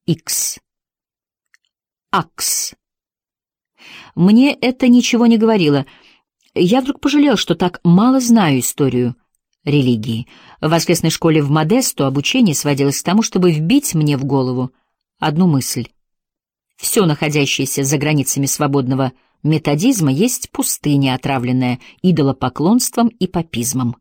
Икс. Акс. Мне это ничего не говорило. Я вдруг пожалел, что так мало знаю историю религии. В воскресной школе в Модесто обучение сводилось к тому, чтобы вбить мне в голову одну мысль. Все, находящееся за границами свободного методизма, есть пустыня, отравленная идолопоклонством и папизмом.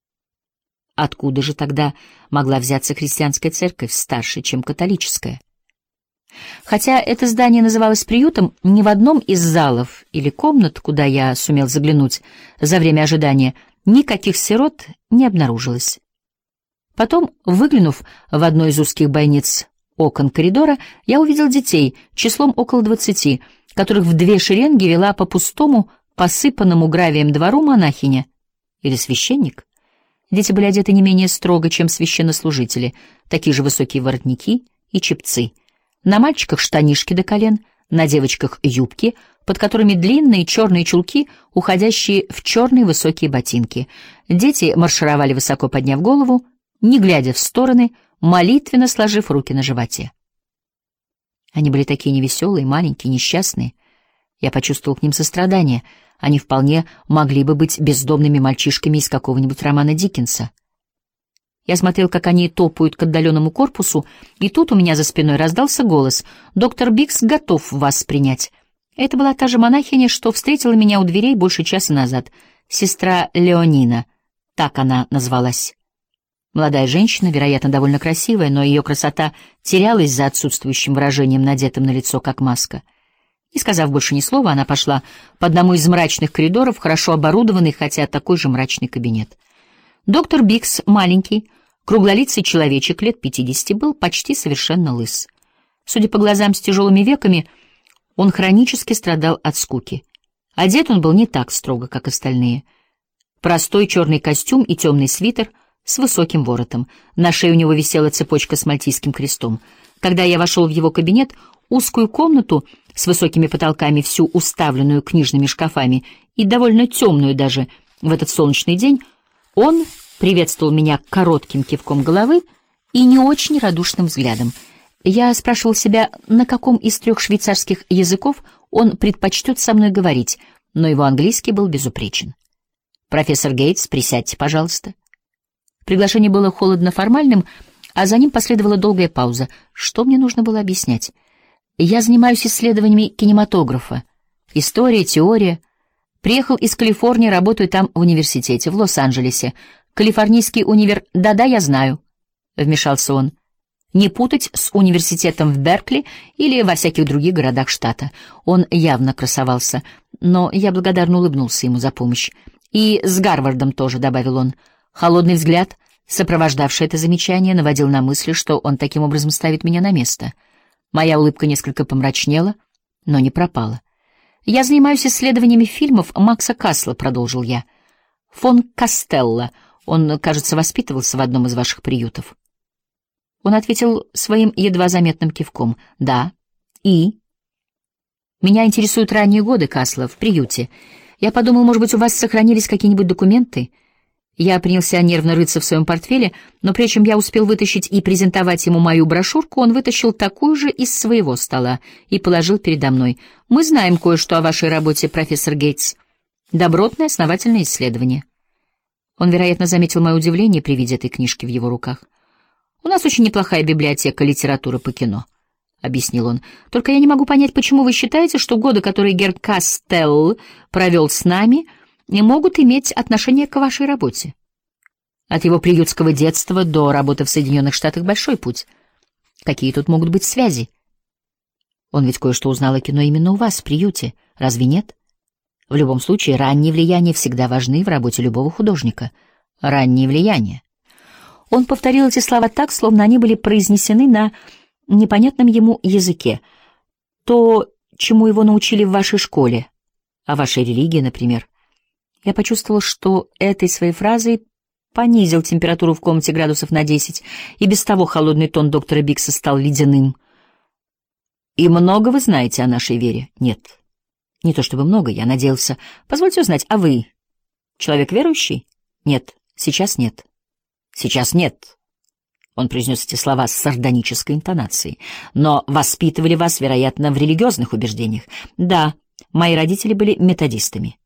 Откуда же тогда могла взяться христианская церковь, старше, чем католическая? Хотя это здание называлось приютом, ни в одном из залов или комнат, куда я сумел заглянуть за время ожидания, никаких сирот не обнаружилось. Потом, выглянув в одно из узких бойниц окон коридора, я увидел детей, числом около 20, которых в две шеренги вела по пустому, посыпанному гравием двору монахиня или священник. Дети были одеты не менее строго, чем священнослужители, такие же высокие воротники и чепцы. На мальчиках штанишки до колен, на девочках юбки, под которыми длинные черные чулки, уходящие в черные высокие ботинки. Дети маршировали, высоко подняв голову, не глядя в стороны, молитвенно сложив руки на животе. Они были такие невеселые, маленькие, несчастные. Я почувствовал к ним сострадание. Они вполне могли бы быть бездомными мальчишками из какого-нибудь романа Диккенса. Я смотрел, как они топают к отдаленному корпусу, и тут у меня за спиной раздался голос: «Доктор Бикс готов вас принять». Это была та же монахиня, что встретила меня у дверей больше часа назад, сестра Леонина, так она назвалась. Молодая женщина, вероятно, довольно красивая, но ее красота терялась за отсутствующим выражением, надетым на лицо, как маска. Не сказав больше ни слова, она пошла по одному из мрачных коридоров, хорошо оборудованный, хотя такой же мрачный кабинет. Доктор Бикс, маленький, круглолицый человечек лет 50, был почти совершенно лыс. Судя по глазам с тяжелыми веками, он хронически страдал от скуки. Одет он был не так строго, как остальные. Простой черный костюм и темный свитер с высоким воротом. На шее у него висела цепочка с мальтийским крестом. Когда я вошел в его кабинет, узкую комнату с высокими потолками, всю уставленную книжными шкафами и довольно темную даже в этот солнечный день, он приветствовал меня коротким кивком головы и не очень радушным взглядом. Я спрашивал себя, на каком из 3 швейцарских языков он предпочтет со мной говорить, но его английский был безупречен. «Профессор Гейтс, присядьте, пожалуйста». Приглашение было холодно-формальным, а за ним последовала долгая пауза. Что мне нужно было объяснять? Я занимаюсь исследованиями кинематографа. История, теория. Приехал из Калифорнии, работаю там в университете, в Лос-Анджелесе. Калифорнийский универ... Да-да, я знаю, — вмешался он. Не путать с университетом в Беркли или во всяких других городах штата. Он явно красовался, но я благодарно улыбнулся ему за помощь. И с Гарвардом тоже, — добавил он. Холодный взгляд, сопровождавший это замечание, наводил на мысль, что он таким образом ставит меня на место. Моя улыбка несколько помрачнела, но не пропала. «Я занимаюсь исследованиями фильмов Макса Касла», — продолжил я. «Фон Костелло. Он, кажется, воспитывался в одном из ваших приютов». Он ответил своим едва заметным кивком. «Да. И?» «Меня интересуют ранние годы Касла в приюте. Я подумал, может быть, у вас сохранились какие-нибудь документы?» Я принялся нервно рыться в своем портфеле, но прежде чем я успел вытащить и презентовать ему мою брошюрку, он вытащил такую же из своего стола и положил передо мной. «Мы знаем кое-что о вашей работе, профессор Гейтс. Добротное, основательное исследование». Он, вероятно, заметил мое удивление при виде этой книжки в его руках. «У нас очень неплохая библиотека литературы по кино», — объяснил он. «Только я не могу понять, почему вы считаете, что годы, которые Герр Кастелл провел с нами, не могут иметь отношение к вашей работе. От его приютского детства до работы в Соединенных Штатах большой путь. Какие тут могут быть связи? Он ведь кое-что узнал о кино именно у вас, в приюте, разве нет? В любом случае, ранние влияния всегда важны в работе любого художника. Ранние влияния». Он повторил эти слова так, словно они были произнесены на непонятном ему языке. «То, чему его научили в вашей школе, о вашей религии, например». Я почувствовал, что этой своей фразой понизил температуру в комнате градусов на 10, и без того холодный тон доктора Бикса стал ледяным. «И много вы знаете о нашей вере?» «Нет. Не то чтобы много, я надеялся. Позвольте узнать, а вы человек верующий?» «Нет, сейчас нет». «Сейчас нет. Он произнес эти слова с сардонической интонацией. «Но воспитывали вас, вероятно, в религиозных убеждениях». «Да, мои родители были методистами».